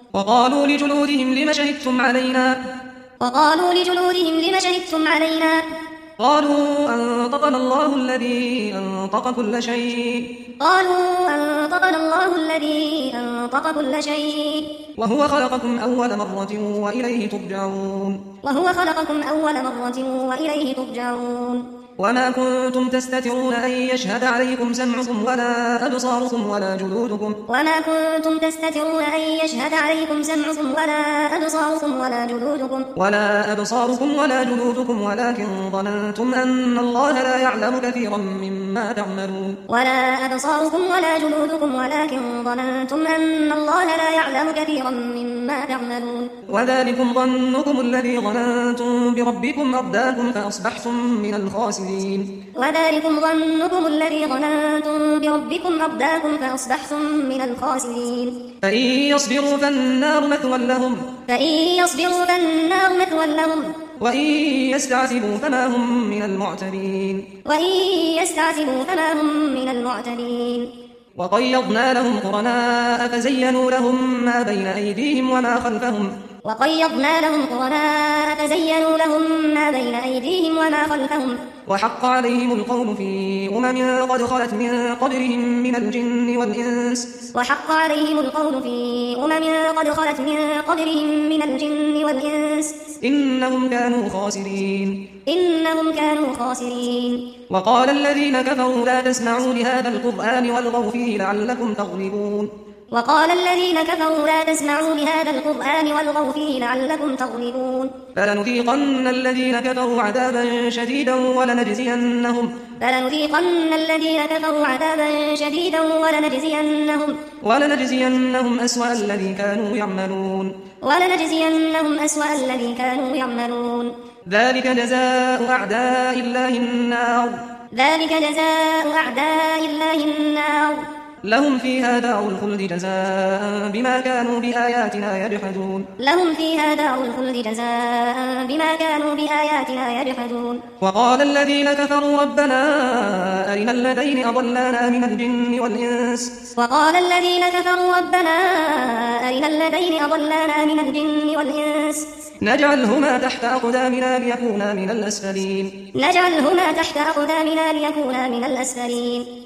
وقالوا لجلودهم لم شهدتم علينا قالوا أنطقنا الله الذي أنطق كل شيء وهو خلقكم أول مرة وإليه ترجعون وما كنتم تستترون أن يشهد عليكم سمعكم ولا أبصاركم ولا جلودكم ولكن ظننتم أن الله لا يعلم كثيرا مما تعملون وذلكم ظنكم الذي ظننتم بربكم أرداكم فأصبحتم من الخاسرين فإن يصبروا فالنار مثوى لهم وإن يستعتبوا فما هم من المعتبين وقيضنا لهم قرناء فزينوا لهم ما بين أيديهم وما خلفهم وحق عليهم القول في قد خلت من قبلهم من الجن والإنس إنهم كانوا خاسرين وقال الذين كفروا لا تسمعوا لهذا القرآن والغوا فيه لعلكم تغلبون فلنذيقن الذين كفروا عذابا شديدا ولنجزينهم أسوأ الذي كانوا يعملون ذلك جزاء أعداء الله النار لهم فيها دار الخلد جزاء بما كانوا بآياتنا يجحدون وقال الذين كفروا ربنا أرنا الذين أضلانا من الجن والإنس نجعلهما تحت أقدامنا ليكونا من الأسفلين